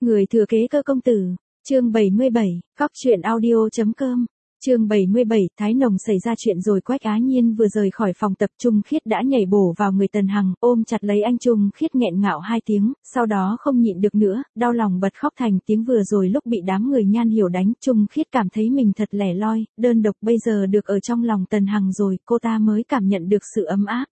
Người thừa kế cơ công tử, chương 77, Cóc truyện audio.com, chương 77, Thái Nồng xảy ra chuyện rồi. Quách Á Nhiên vừa rời khỏi phòng tập, Trung Khiết đã nhảy bổ vào người Tần Hằng, ôm chặt lấy anh. Trung Khiết nghẹn ngạo 2 tiếng, sau đó không nhịn được nữa, đau lòng bật khóc thành tiếng. Vừa rồi lúc bị đám người Nhan Hiểu đánh, Trung Khiết cảm thấy mình thật lẻ loi, đơn độc, bây giờ được ở trong lòng Tần Hằng rồi, cô ta mới cảm nhận được sự ấm áp.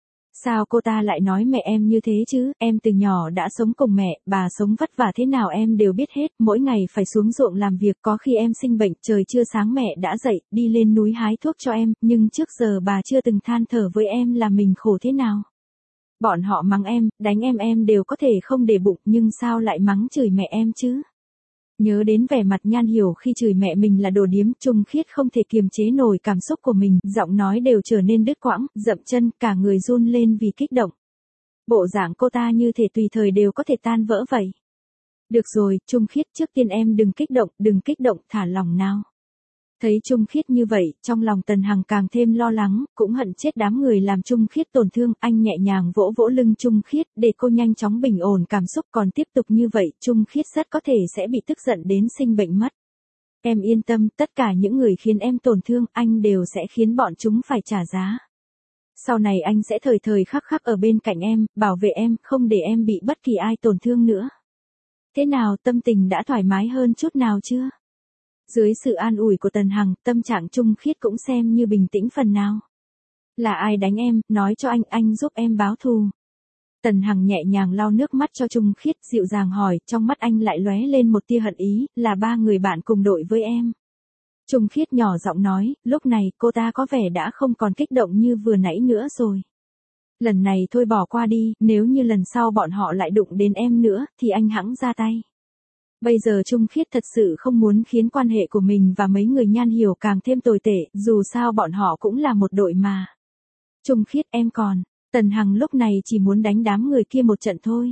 Sao cô ta lại nói mẹ em như thế chứ, em từ nhỏ đã sống cùng mẹ, bà sống vất vả thế nào em đều biết hết, mỗi ngày phải xuống ruộng làm việc, có khi em sinh bệnh, trời chưa sáng mẹ đã dậy, đi lên núi hái thuốc cho em, nhưng trước giờ bà chưa từng than thở với em là mình khổ thế nào. Bọn họ mắng em, đánh em đều có thể không để bụng, nhưng sao lại mắng chửi mẹ em chứ? Nhớ đến vẻ mặt Nhan Hiểu khi chửi mẹ mình là đồ điếm, Trung Khiết không thể kiềm chế nổi cảm xúc của mình, giọng nói đều trở nên đứt quãng, dậm chân, cả người run lên vì kích động. Bộ dạng cô ta như thể tùy thời đều có thể tan vỡ vậy. Được rồi, Trung Khiết, trước tiên em đừng kích động, thả lòng nào. Thấy Trung Khiết như vậy, trong lòng Tần Hằng càng thêm lo lắng, cũng hận chết đám người làm Trung Khiết tổn thương. Anh nhẹ nhàng vỗ vỗ lưng Trung Khiết để cô nhanh chóng bình ổn cảm xúc, còn tiếp tục như vậy, Trung Khiết rất có thể sẽ bị tức giận đến sinh bệnh mất. Em yên tâm, tất cả những người khiến em tổn thương, anh đều sẽ khiến bọn chúng phải trả giá. Sau này anh sẽ thời thời khắc khắc ở bên cạnh em, bảo vệ em, không để em bị bất kỳ ai tổn thương nữa. Thế nào, tâm tình đã thoải mái hơn chút nào chưa? Dưới sự an ủi của Tần Hằng, tâm trạng Trung Khiết cũng xem như bình tĩnh phần nào. Là ai đánh em, nói cho anh giúp em báo thù. Tần Hằng nhẹ nhàng lau nước mắt cho Trung Khiết, dịu dàng hỏi, trong mắt anh lại lóe lên một tia hận ý, là 3 người bạn cùng đội với em. Trung Khiết nhỏ giọng nói, lúc này cô ta có vẻ đã không còn kích động như vừa nãy nữa rồi. Lần này thôi bỏ qua đi, nếu như lần sau bọn họ lại đụng đến em nữa, thì anh hẵng ra tay. Bây giờ Trung Khiết thật sự không muốn khiến quan hệ của mình và mấy người Nhan Hiểu càng thêm tồi tệ, dù sao bọn họ cũng là một đội mà. Trung Khiết, em còn. Tần Hằng lúc này chỉ muốn đánh đám người kia một trận thôi.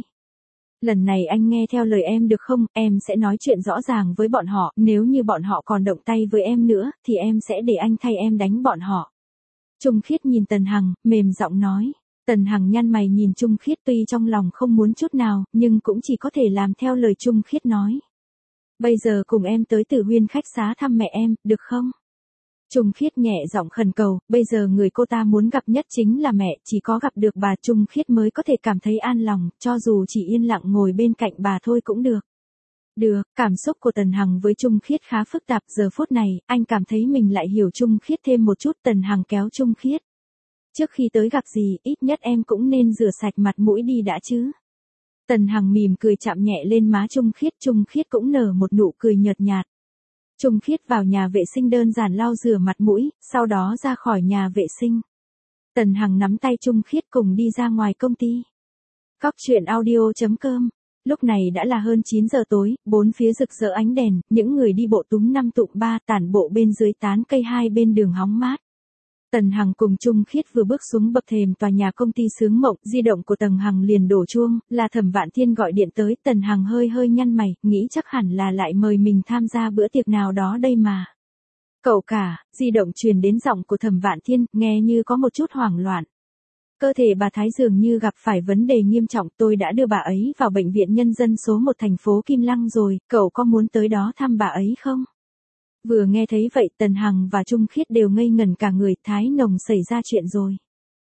Lần này anh nghe theo lời em được không, em sẽ nói chuyện rõ ràng với bọn họ, nếu như bọn họ còn động tay với em nữa, thì em sẽ để anh thay em đánh bọn họ. Trung Khiết nhìn Tần Hằng, mềm giọng nói. Tần Hằng nhăn mày nhìn Trung Khiết, tuy trong lòng không muốn chút nào, nhưng cũng chỉ có thể làm theo lời Trung Khiết nói. Bây giờ cùng em tới Tử Huyên khách xá thăm mẹ em, được không? Trung Khiết nhẹ giọng khẩn cầu, bây giờ người cô ta muốn gặp nhất chính là mẹ, chỉ có gặp được bà Trung Khiết mới có thể cảm thấy an lòng, cho dù chỉ yên lặng ngồi bên cạnh bà thôi cũng được. Được, cảm xúc của Tần Hằng với Trung Khiết khá phức tạp, giờ phút này, anh cảm thấy mình lại hiểu Trung Khiết thêm một chút. Tần Hằng kéo Trung Khiết. Trước khi tới gặp gì, ít nhất em cũng nên rửa sạch mặt mũi đi đã chứ. Tần Hằng mỉm cười chạm nhẹ lên má Trung Khiết cũng nở một nụ cười nhợt nhạt. Trung Khiết vào nhà vệ sinh đơn giản lau rửa mặt mũi, sau đó ra khỏi nhà vệ sinh. Tần Hằng nắm tay Trung Khiết cùng đi ra ngoài công ty. Cóc truyện audio.com. Lúc này đã là hơn 9 giờ tối, bốn phía rực rỡ ánh đèn, những người đi bộ túm 5 tụm 3 tản bộ bên dưới tán cây hai bên đường hóng mát. Tần Hằng cùng Trung Khiết vừa bước xuống bậc thềm tòa nhà công ty Sướng Mộng, di động của Tần Hằng liền đổ chuông, là Thẩm Vạn Thiên gọi điện tới. Tần Hằng hơi nhăn mày, nghĩ chắc hẳn là lại mời mình tham gia bữa tiệc nào đó đây mà. Cậu cả, di động truyền đến giọng của Thẩm Vạn Thiên, nghe như có một chút hoảng loạn. Cơ thể bà Thái dường như gặp phải vấn đề nghiêm trọng, tôi đã đưa bà ấy vào bệnh viện nhân dân số 1 thành phố Kim Lăng rồi, cậu có muốn tới đó thăm bà ấy không? Vừa nghe thấy vậy, Tần Hằng và Trung Khiết đều ngây ngẩn cả người, Thái Nồng xảy ra chuyện rồi.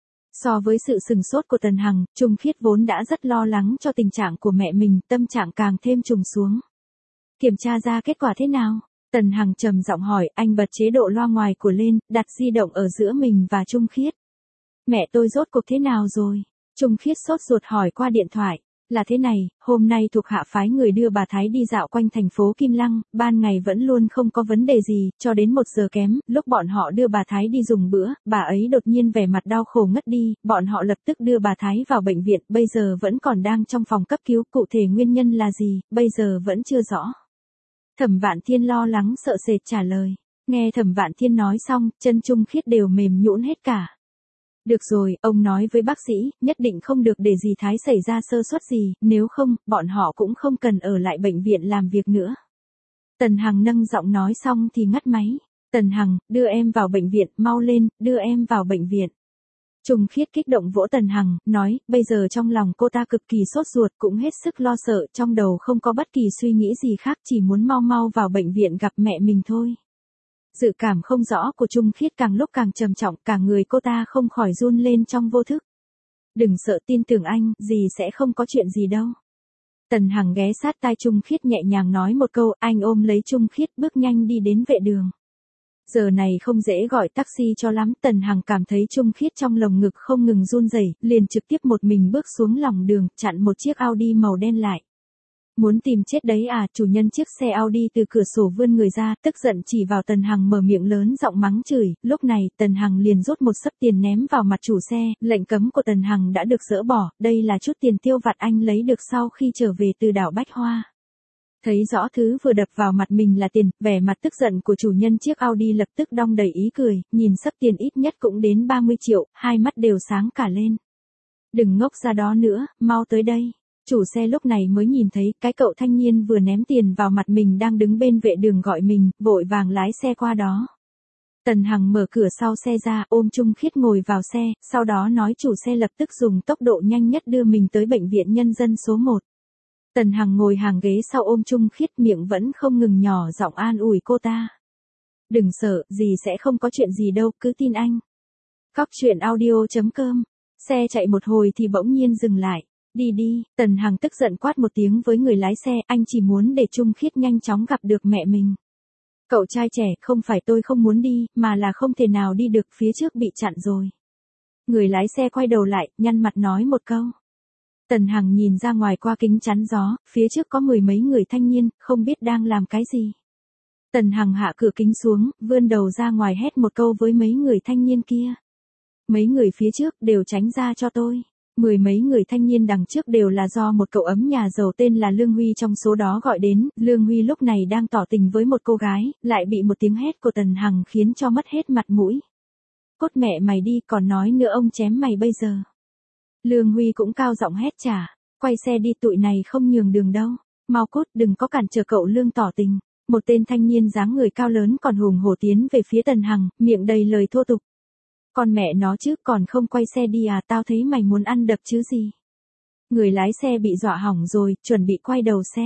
So với sự sừng sốt của Tần Hằng, Trung Khiết vốn đã rất lo lắng cho tình trạng của mẹ mình, tâm trạng càng thêm trùng xuống. Kiểm tra ra kết quả thế nào? Tần Hằng trầm giọng hỏi, anh bật chế độ loa ngoài của lên, đặt di động ở giữa mình và Trung Khiết. Mẹ tôi rốt cuộc thế nào rồi? Trung Khiết sốt ruột hỏi qua điện thoại. Là thế này, hôm nay thuộc hạ phái người đưa bà Thái đi dạo quanh thành phố Kim Lăng, ban ngày vẫn luôn không có vấn đề gì, cho đến 1 giờ kém, lúc bọn họ đưa bà Thái đi dùng bữa, bà ấy đột nhiên vẻ mặt đau khổ ngất đi, bọn họ lập tức đưa bà Thái vào bệnh viện, bây giờ vẫn còn đang trong phòng cấp cứu, cụ thể nguyên nhân là gì, bây giờ vẫn chưa rõ. Thẩm Vạn Thiên lo lắng sợ sệt trả lời. Nghe Thẩm Vạn Thiên nói xong, chân Trung Khiết đều mềm nhũn hết cả. Được rồi, ông nói với bác sĩ, nhất định không được để dì Thái xảy ra sơ suất gì, nếu không, bọn họ cũng không cần ở lại bệnh viện làm việc nữa. Tần Hằng nâng giọng nói xong thì ngắt máy. Tần Hằng, đưa em vào bệnh viện, mau lên, đưa em vào bệnh viện. Trung Khiết kích động vỗ Tần Hằng, nói, bây giờ trong lòng cô ta cực kỳ sốt ruột cũng hết sức lo sợ, trong đầu không có bất kỳ suy nghĩ gì khác chỉ muốn mau mau vào bệnh viện gặp mẹ mình thôi. Dự cảm không rõ của Trung Khiết càng lúc càng trầm trọng, cả người cô ta không khỏi run lên trong vô thức. Đừng sợ, tin tưởng anh, dì sẽ không có chuyện gì đâu. Tần Hằng ghé sát tai Trung Khiết nhẹ nhàng nói một câu, anh ôm lấy Trung Khiết bước nhanh đi đến vệ đường. Giờ này không dễ gọi taxi cho lắm, Tần Hằng cảm thấy Trung Khiết trong lồng ngực không ngừng run rẩy, liền trực tiếp một mình bước xuống lòng đường, chặn một chiếc Audi màu đen lại. Muốn tìm chết đấy à, chủ nhân chiếc xe Audi từ cửa sổ vươn người ra, tức giận chỉ vào Tần Hằng mở miệng lớn giọng mắng chửi, lúc này Tần Hằng liền rút một xấp tiền ném vào mặt chủ xe, lệnh cấm của Tần Hằng đã được dỡ bỏ, đây là chút tiền tiêu vặt anh lấy được sau khi trở về từ đảo Bách Hoa. Thấy rõ thứ vừa đập vào mặt mình là tiền, vẻ mặt tức giận của chủ nhân chiếc Audi lập tức đong đầy ý cười, nhìn xấp tiền ít nhất cũng đến 30 triệu, hai mắt đều sáng cả lên. Đừng ngốc ra đó nữa, mau tới đây. Chủ xe lúc này mới nhìn thấy cái cậu thanh niên vừa ném tiền vào mặt mình đang đứng bên vệ đường gọi mình, vội vàng lái xe qua đó. Tần Hằng mở cửa sau xe ra, ôm Trung Khiết ngồi vào xe, sau đó nói chủ xe lập tức dùng tốc độ nhanh nhất đưa mình tới bệnh viện nhân dân số 1. Tần Hằng ngồi hàng ghế sau ôm Trung Khiết, miệng vẫn không ngừng nhỏ giọng an ủi cô ta. Đừng sợ, dì sẽ không có chuyện gì đâu, cứ tin anh. Cóc truyện audio.com. Xe chạy một hồi thì bỗng nhiên dừng lại. Đi đi, Tần Hằng tức giận quát một tiếng với người lái xe, anh chỉ muốn để Trung Khiết nhanh chóng gặp được mẹ mình. Cậu trai trẻ, không phải tôi không muốn đi, mà là không thể nào đi được, phía trước bị chặn rồi. Người lái xe quay đầu lại, nhăn mặt nói một câu. Tần Hằng nhìn ra ngoài qua kính chắn gió, phía trước có mười mấy người thanh niên, không biết đang làm cái gì. Tần Hằng hạ cửa kính xuống, vươn đầu ra ngoài hét một câu với mấy người thanh niên kia. Mấy người phía trước đều tránh ra cho tôi. Mười mấy người thanh niên đằng trước đều là do một cậu ấm nhà giàu tên là Lương Huy trong số đó gọi đến, Lương Huy lúc này đang tỏ tình với một cô gái, lại bị một tiếng hét của Tần Hằng khiến cho mất hết mặt mũi. Cốt mẹ mày đi, còn nói nữa ông chém mày bây giờ. Lương Huy cũng cao giọng hét trả, quay xe đi, tụi này không nhường đường đâu, mau cút, đừng có cản trở cậu Lương tỏ tình. Một tên thanh niên dáng người cao lớn còn hùng hổ tiến về phía Tần Hằng, miệng đầy lời thô tục. Con mẹ nó chứ, còn không quay xe đi à, tao thấy mày muốn ăn đập chứ gì. Người lái xe bị dọa hỏng rồi, chuẩn bị quay đầu xe.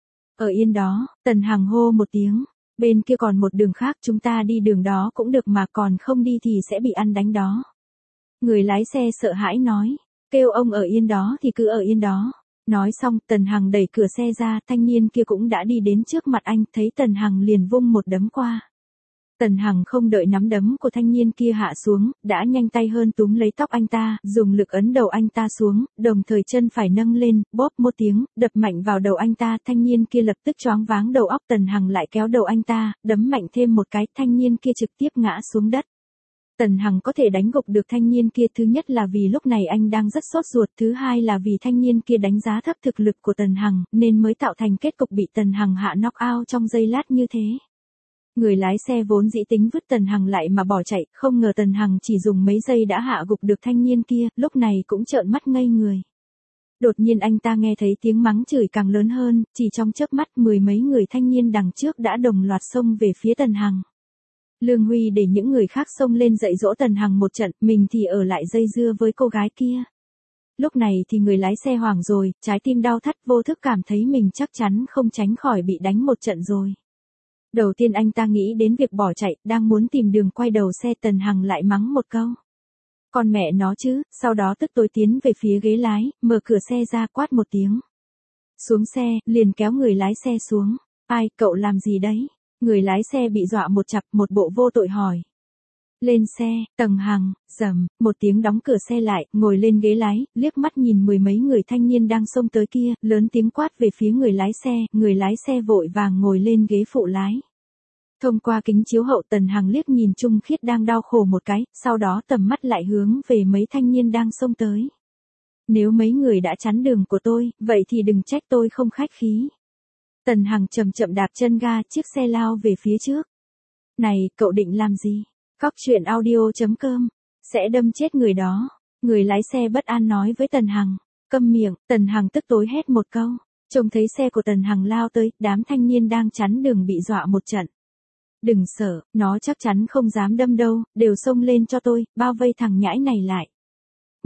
Ở yên đó, Tần Hằng hô một tiếng, bên kia còn một đường khác, chúng ta đi đường đó cũng được mà, còn không đi thì sẽ bị ăn đánh đó. Người lái xe sợ hãi nói, kêu ông ở yên đó thì cứ ở yên đó. Nói xong, Tần Hằng đẩy cửa xe ra, thanh niên kia cũng đã đi đến trước mặt anh, thấy Tần Hằng liền vung một đấm qua. Tần Hằng không đợi nắm đấm của thanh niên kia hạ xuống, đã nhanh tay hơn túm lấy tóc anh ta, dùng lực ấn đầu anh ta xuống, đồng thời chân phải nâng lên, bóp một tiếng, đập mạnh vào đầu anh ta, thanh niên kia lập tức choáng váng đầu óc. Tần Hằng lại kéo đầu anh ta, đấm mạnh thêm một cái, thanh niên kia trực tiếp ngã xuống đất. Tần Hằng có thể đánh gục được thanh niên kia, thứ nhất là vì lúc này anh đang rất sốt ruột, thứ hai là vì thanh niên kia đánh giá thấp thực lực của Tần Hằng, nên mới tạo thành kết cục bị Tần Hằng hạ knock out trong giây lát như thế. Người lái xe vốn dĩ tính vứt Tần Hằng lại mà bỏ chạy, không ngờ Tần Hằng chỉ dùng mấy giây đã hạ gục được thanh niên kia, lúc này cũng trợn mắt ngây người. Đột nhiên anh ta nghe thấy tiếng mắng chửi càng lớn hơn, chỉ trong chớp mắt mười mấy người thanh niên đằng trước đã đồng loạt xông về phía Tần Hằng. Lương Huy để những người khác xông lên dạy dỗ Tần Hằng một trận, mình thì ở lại dây dưa với cô gái kia. Lúc này thì người lái xe hoảng rồi, trái tim đau thắt, vô thức cảm thấy mình chắc chắn không tránh khỏi bị đánh một trận rồi. Đầu tiên anh ta nghĩ đến việc bỏ chạy, đang muốn tìm đường quay đầu xe, Tần Hằng lại mắng một câu. Con mẹ nó chứ, sau đó tức tối tiến về phía ghế lái, mở cửa xe ra quát một tiếng. Xuống xe, liền kéo người lái xe xuống. Ai, cậu làm gì đấy? Người lái xe bị dọa một chặp, một bộ vô tội hỏi. Lên xe, Tần Hằng, rầm, một tiếng đóng cửa xe lại, ngồi lên ghế lái, liếc mắt nhìn mười mấy người thanh niên đang xông tới kia, lớn tiếng quát về phía người lái xe vội vàng ngồi lên ghế phụ lái. Thông qua kính chiếu hậu, Tần Hằng liếc nhìn Trung Khiết đang đau khổ một cái, sau đó tầm mắt lại hướng về mấy thanh niên đang xông tới. Nếu mấy người đã chắn đường của tôi, vậy thì đừng trách tôi không khách khí. Tần Hằng chậm chậm đạp chân ga, chiếc xe lao về phía trước. Này, cậu định làm gì? Cóc truyện audio.com. Sẽ đâm chết người đó. Người lái xe bất an nói với Tần Hằng. Câm miệng, Tần Hằng tức tối hét một câu. Trông thấy xe của Tần Hằng lao tới, đám thanh niên đang chắn đường bị dọa một trận. Đừng sợ, nó chắc chắn không dám đâm đâu, đều xông lên cho tôi, bao vây thằng nhãi này lại.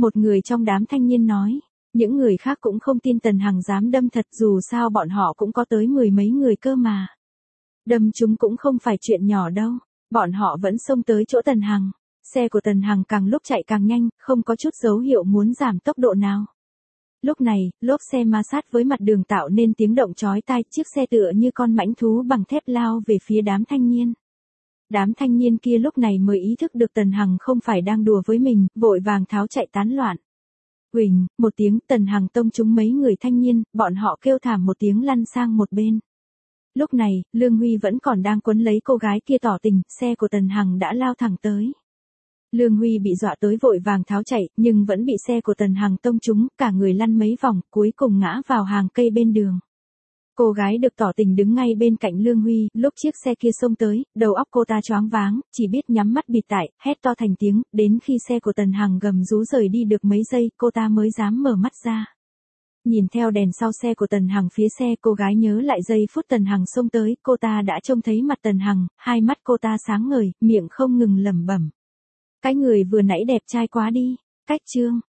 Một người trong đám thanh niên nói. Những người khác cũng không tin Tần Hằng dám đâm thật, dù sao bọn họ cũng có tới 10 mấy người cơ mà. Đâm chúng cũng không phải chuyện nhỏ đâu. Bọn họ vẫn xông tới chỗ Tần Hằng. Xe của Tần Hằng càng lúc chạy càng nhanh, không có chút dấu hiệu muốn giảm tốc độ nào. Lúc này, lốp xe ma sát với mặt đường tạo nên tiếng động chói tai, chiếc xe tựa như con mãnh thú bằng thép lao về phía đám thanh niên. Đám thanh niên kia lúc này mới ý thức được Tần Hằng không phải đang đùa với mình, vội vàng tháo chạy tán loạn. Huỳnh, một tiếng, Tần Hằng tông trúng mấy người thanh niên, bọn họ kêu thảm một tiếng lăn sang một bên. Lúc này, Lương Huy vẫn còn đang quấn lấy cô gái kia tỏ tình, xe của Tần Hằng đã lao thẳng tới. Lương Huy bị dọa tới vội vàng tháo chạy, nhưng vẫn bị xe của Tần Hằng tông trúng, cả người lăn mấy vòng, cuối cùng ngã vào hàng cây bên đường. Cô gái được tỏ tình đứng ngay bên cạnh Lương Huy, lúc chiếc xe kia xông tới, đầu óc cô ta choáng váng, chỉ biết nhắm mắt bịt lại, hét to thành tiếng, đến khi xe của Tần Hằng gầm rú rời đi được mấy giây, cô ta mới dám mở mắt ra. Nhìn theo đèn sau xe của Tần Hằng phía xe, cô gái nhớ lại giây phút Tần Hằng xông tới, cô ta đã trông thấy mặt Tần Hằng, hai mắt cô ta sáng ngời, miệng không ngừng lẩm bẩm. Cái người vừa nãy đẹp trai quá đi. Cách chương